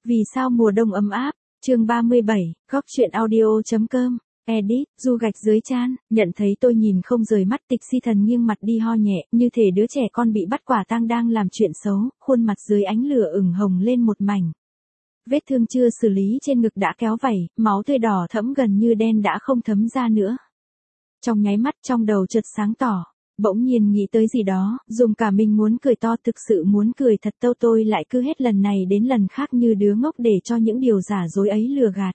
Vì sao mùa đông ấm áp? Chương 37, góc truyện audio.com. Edit, du gạch dưới chan, nhận thấy tôi nhìn không rời mắt, Tịch Si Thần nghiêng mặt đi ho nhẹ, như thể đứa trẻ con bị bắt quả tang đang làm chuyện xấu, khuôn mặt dưới ánh lửa ửng hồng lên một mảnh. Vết thương chưa xử lý trên ngực đã kéo vảy, máu tươi đỏ thẫm gần như đen đã không thấm ra nữa. Trong nháy mắt trong đầu chợt sáng tỏ, bỗng nhiên nghĩ tới gì đó, dùng cả mình muốn cười to, thực sự muốn cười thật, tôi lại cứ hết lần này đến lần khác như đứa ngốc để cho những điều giả dối ấy lừa gạt.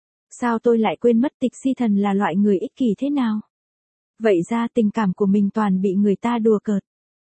Sao tôi lại quên mất Tịch Si Thần là loại người ích kỷ thế nào? Vậy ra tình cảm của mình toàn bị người ta đùa cợt.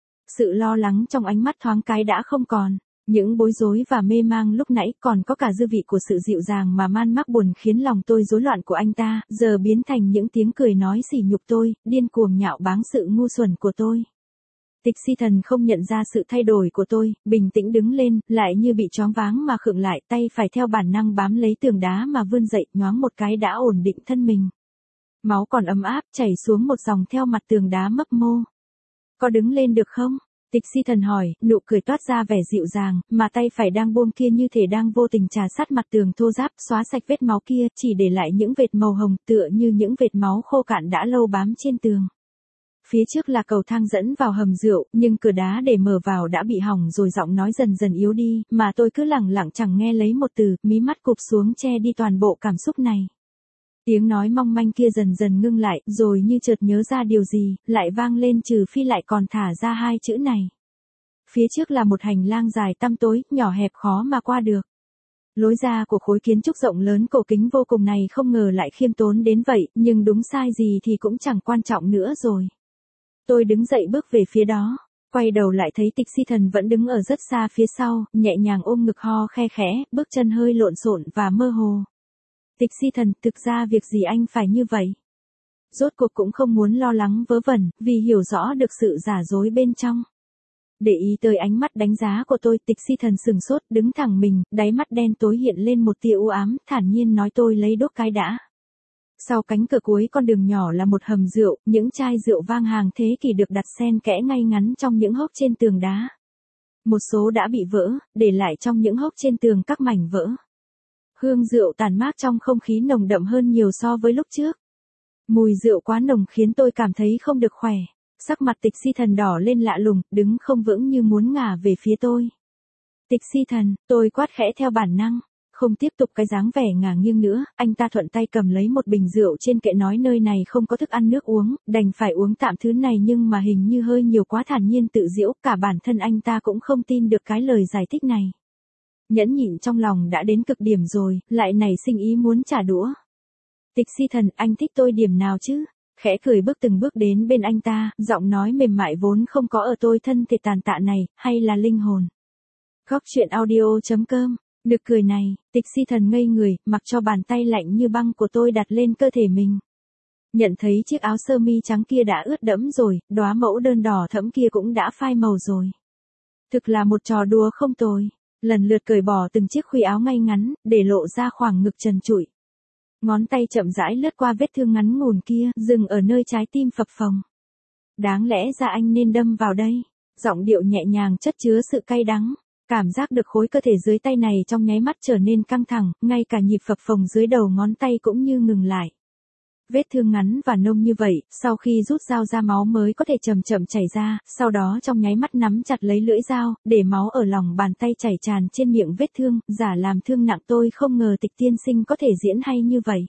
Sự lo lắng trong ánh mắt thoáng cái đã không còn, những bối rối và mê mang lúc nãy còn có cả dư vị của sự dịu dàng mà man mác buồn khiến lòng tôi rối loạn của anh ta, giờ biến thành những tiếng cười nói sỉ nhục tôi, điên cuồng nhạo báng sự ngu xuẩn của tôi. Tịch Si Thần không nhận ra sự thay đổi của tôi, bình tĩnh đứng lên, lại như bị choáng váng mà khựng lại, tay phải theo bản năng bám lấy tường đá mà vươn dậy, nhoáng một cái đã ổn định thân mình. Máu còn ấm áp chảy xuống một dòng theo mặt tường đá mấp mô. Có đứng lên được không? Tịch Si Thần hỏi, nụ cười toát ra vẻ dịu dàng, mà tay phải đang buông kia như thể đang vô tình trà sát mặt tường thô ráp, xóa sạch vết máu kia, chỉ để lại những vệt màu hồng tựa như những vệt máu khô cạn đã lâu bám trên tường. Phía trước là cầu thang dẫn vào hầm rượu, nhưng cửa đá để mở vào đã bị hỏng rồi, giọng nói dần dần yếu đi, mà tôi cứ lẳng lặng chẳng nghe lấy một từ, mí mắt cụp xuống che đi toàn bộ cảm xúc này. Tiếng nói mong manh kia dần dần ngưng lại, rồi như chợt nhớ ra điều gì, lại vang lên, trừ phi lại còn thả ra hai chữ này. Phía trước là một hành lang dài tăm tối, nhỏ hẹp khó mà qua được. Lối ra của khối kiến trúc rộng lớn cổ kính vô cùng này không ngờ lại khiêm tốn đến vậy, nhưng đúng sai gì thì cũng chẳng quan trọng nữa rồi. Tôi đứng dậy bước về phía đó, quay đầu lại thấy Tịch Si Thần vẫn đứng ở rất xa phía sau, nhẹ nhàng ôm ngực ho khe khẽ, bước chân hơi lộn xộn và mơ hồ. Tịch Si Thần, thực ra việc gì anh phải như vậy? Rốt cuộc cũng không muốn lo lắng vớ vẩn, vì hiểu rõ được sự giả dối bên trong. Để ý tới ánh mắt đánh giá của tôi, Tịch Si Thần sừng sốt, đứng thẳng mình, đáy mắt đen tối hiện lên một tia u ám, thản nhiên nói, tôi lấy đốt cái đã. Sau cánh cửa cuối con đường nhỏ là một hầm rượu, những chai rượu vang hàng thế kỷ được đặt xen kẽ ngay ngắn trong những hốc trên tường đá. Một số đã bị vỡ, để lại trong những hốc trên tường các mảnh vỡ. Hương rượu tàn mát trong không khí nồng đậm hơn nhiều so với lúc trước. Mùi rượu quá nồng khiến tôi cảm thấy không được khỏe. Sắc mặt Tịch Si Thần đỏ lên lạ lùng, đứng không vững như muốn ngả về phía tôi. Tịch Si Thần, tôi quát khẽ theo bản năng. Không tiếp tục cái dáng vẻ ngả nghiêng nữa, anh ta thuận tay cầm lấy một bình rượu trên kệ, nói nơi này không có thức ăn nước uống, đành phải uống tạm thứ này, nhưng mà hình như hơi nhiều quá, thản nhiên tự giễu, cả bản thân anh ta cũng không tin được cái lời giải thích này. Nhẫn nhịn trong lòng đã đến cực điểm rồi, lại nảy sinh ý muốn trả đũa. Tịch Si Thần, anh thích tôi điểm nào chứ? Khẽ cười bước từng bước đến bên anh ta, giọng nói mềm mại vốn không có ở tôi thân thể tàn tạ này, hay là linh hồn. Góc truyện audio.com. Nực cười này, Tịch Si Thần ngây người, mặc cho bàn tay lạnh như băng của tôi đặt lên cơ thể mình. Nhận thấy chiếc áo sơ mi trắng kia đã ướt đẫm rồi, đóa mẫu đơn đỏ thẫm kia cũng đã phai màu rồi. Thực là một trò đùa không tồi. Lần lượt cởi bỏ từng chiếc khuy áo ngay ngắn, để lộ ra khoảng ngực trần trụi. Ngón tay chậm rãi lướt qua vết thương ngắn ngủn kia, dừng ở nơi trái tim phập phồng. Đáng lẽ ra anh nên đâm vào đây. Giọng điệu nhẹ nhàng chất chứa sự cay đắng. Cảm giác được khối cơ thể dưới tay này trong nháy mắt trở nên căng thẳng, ngay cả nhịp phập phồng dưới đầu ngón tay cũng như ngừng lại. Vết thương ngắn và nông như vậy, sau khi rút dao ra máu mới có thể chậm chậm chảy ra, sau đó trong nháy mắt nắm chặt lấy lưỡi dao, để máu ở lòng bàn tay chảy tràn trên miệng vết thương, giả làm thương nặng. Tôi không ngờ Tịch tiên sinh có thể diễn hay như vậy.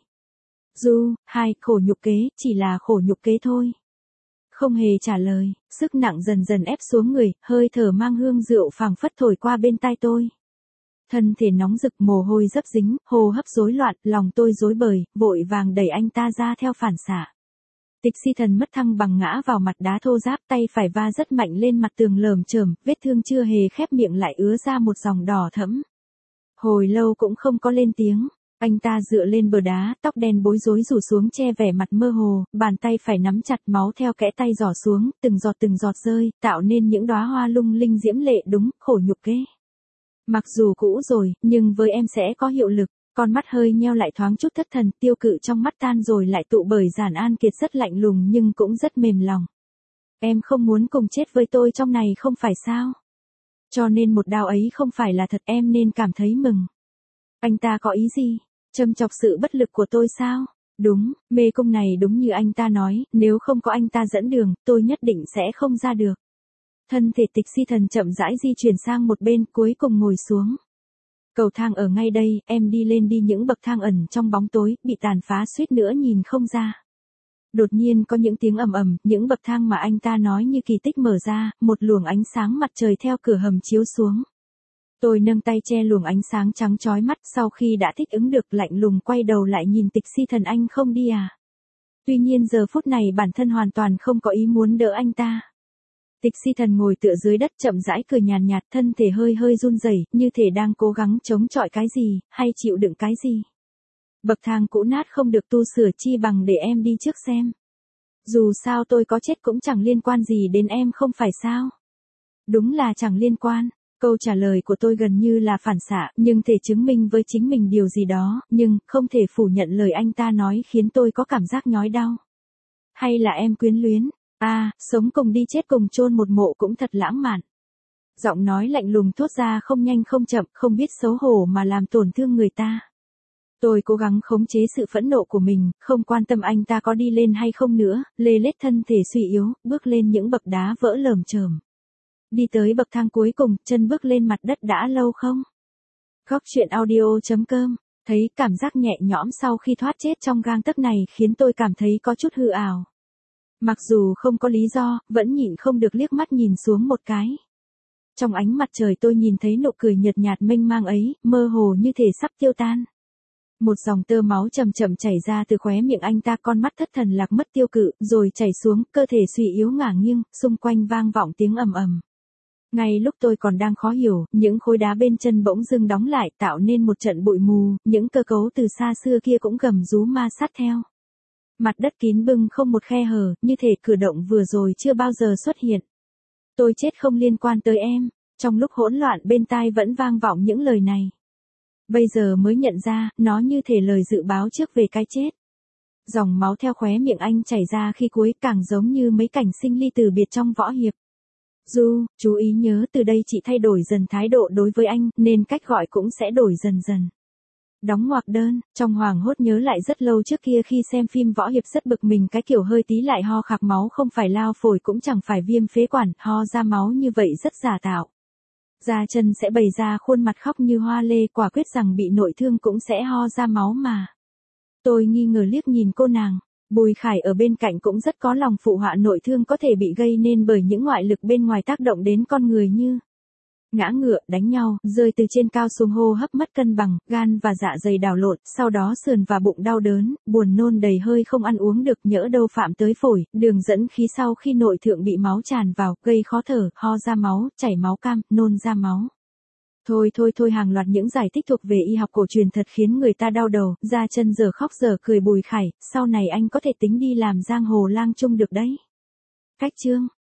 Khổ nhục kế, chỉ là khổ nhục kế thôi. Không hề trả lời, sức nặng dần dần ép xuống người, hơi thở mang hương rượu phảng phất thổi qua bên tai tôi. Thân thể nóng rực, mồ hôi dấp dính, hô hấp rối loạn, lòng tôi rối bời, vội vàng đẩy anh ta ra theo phản xạ. Tịch Si Thần mất thăng bằng ngã vào mặt đá thô ráp, tay phải va rất mạnh lên mặt tường lởm chởm, vết thương chưa hề khép miệng lại ứa ra một dòng đỏ thẫm. Hồi lâu cũng không có lên tiếng. Anh ta dựa lên bờ đá, tóc đen bối rối rủ xuống che vẻ mặt mơ hồ, bàn tay phải nắm chặt, máu theo kẽ tay giỏ xuống, từng giọt rơi, tạo nên những đóa hoa lung linh diễm lệ. Đúng, khổ nhục kế. Mặc dù cũ rồi, nhưng với em sẽ có hiệu lực. Con mắt hơi nheo lại thoáng chút thất thần, tiêu cự trong mắt tan rồi lại tụ bởi Giản An Kiệt rất lạnh lùng nhưng cũng rất mềm lòng. Em không muốn cùng chết với tôi trong này không phải sao? Cho nên một đao ấy không phải là thật, em nên cảm thấy mừng. Anh ta có ý gì? Châm chọc sự bất lực của tôi sao? Đúng, mê cung này đúng như anh ta nói, nếu không có anh ta dẫn đường, tôi nhất định sẽ không ra được. Thân thể Tịch Si Thần chậm rãi di chuyển sang một bên, cuối cùng ngồi xuống. Cầu thang ở ngay đây, em đi lên đi. Những bậc thang ẩn trong bóng tối, bị tàn phá suýt nữa nhìn không ra. Đột nhiên có những tiếng ầm ầm, những bậc thang mà anh ta nói như kỳ tích mở ra, một luồng ánh sáng mặt trời theo cửa hầm chiếu xuống. Tôi nâng tay che luồng ánh sáng trắng chói mắt, sau khi đã thích ứng được, lạnh lùng quay đầu lại nhìn Tịch Si Thần, anh không đi à? Tuy nhiên giờ phút này bản thân hoàn toàn không có ý muốn đỡ anh ta. Tịch Si Thần ngồi tựa dưới đất chậm rãi cười nhàn nhạt, thân thể hơi hơi run rẩy, như thể đang cố gắng chống chọi cái gì, hay chịu đựng cái gì. Bậc thang cũ nát không được tu sửa, chi bằng để em đi trước xem. Dù sao tôi có chết cũng chẳng liên quan gì đến em, không phải sao? Đúng là chẳng liên quan. Câu trả lời của tôi gần như là phản xạ, nhưng thể chứng minh với chính mình điều gì đó, nhưng không thể phủ nhận lời anh ta nói khiến tôi có cảm giác nhói đau. Hay là em quyến luyến? À, sống cùng đi chết cùng chôn một mộ cũng thật lãng mạn. Giọng nói lạnh lùng thốt ra không nhanh không chậm, không biết xấu hổ mà làm tổn thương người ta. Tôi cố gắng khống chế sự phẫn nộ của mình, không quan tâm anh ta có đi lên hay không nữa, lê lết thân thể suy yếu, bước lên những bậc đá vỡ lởm chởm. Đi tới bậc thang cuối cùng, chân bước lên mặt đất đã lâu không? Góc truyện audio.com, thấy cảm giác nhẹ nhõm sau khi thoát chết trong gang tấc này khiến tôi cảm thấy có chút hư ảo. Mặc dù không có lý do, vẫn nhịn không được liếc mắt nhìn xuống một cái. Trong ánh mặt trời tôi nhìn thấy nụ cười nhợt nhạt mênh mang ấy, mơ hồ như thể sắp tiêu tan. Một dòng tơ máu chậm chậm chảy ra từ khóe miệng anh ta, con mắt thất thần lạc mất tiêu cự, rồi chảy xuống, cơ thể suy yếu ngả nghiêng, xung quanh vang vọng tiếng ầm ầm. Ngay lúc tôi còn đang khó hiểu, những khối đá bên chân bỗng dưng đóng lại, tạo nên một trận bụi mù, những cơ cấu từ xa xưa kia cũng gầm rú ma sát theo. Mặt đất kín bưng không một khe hở, như thể cử động vừa rồi chưa bao giờ xuất hiện. Tôi chết không liên quan tới em. Trong lúc hỗn loạn bên tai vẫn vang vọng những lời này. Bây giờ mới nhận ra, nó như thể lời dự báo trước về cái chết. Dòng máu theo khóe miệng anh chảy ra khi cuối, càng giống như mấy cảnh sinh ly từ biệt trong võ hiệp. Du, chú ý nhớ từ đây chị thay đổi dần thái độ đối với anh, nên cách gọi cũng sẽ đổi dần dần. Đóng ngoặc đơn, trong hoảng hốt nhớ lại rất lâu trước kia khi xem phim võ hiệp rất bực mình cái kiểu hơi tí lại ho khạc máu, không phải lao phổi cũng chẳng phải viêm phế quản, ho ra máu như vậy rất giả tạo. Gia Chân sẽ bày ra khuôn mặt khóc như hoa lê, quả quyết rằng bị nội thương cũng sẽ ho ra máu mà. Tôi nghi ngờ liếc nhìn cô nàng. Bùi Khải ở bên cạnh cũng rất có lòng phụ họa nội thương có thể bị gây nên bởi những ngoại lực bên ngoài tác động đến con người như ngã ngựa, đánh nhau, rơi từ trên cao xuống, hô hấp mất cân bằng, gan và dạ dày đảo lộn, sau đó sườn và bụng đau đớn, buồn nôn đầy hơi, không ăn uống được, nhỡ đâu phạm tới phổi, đường dẫn khí sau khi nội thượng bị máu tràn vào, gây khó thở, ho ra máu, chảy máu cam, nôn ra máu. Thôi, hàng loạt những giải thích thuộc về y học cổ truyền thật khiến người ta đau đầu. Gia Chân giờ khóc giờ cười. Bùi Khải, sau này anh có thể tính đi làm giang hồ lang chung được đấy. Cách chương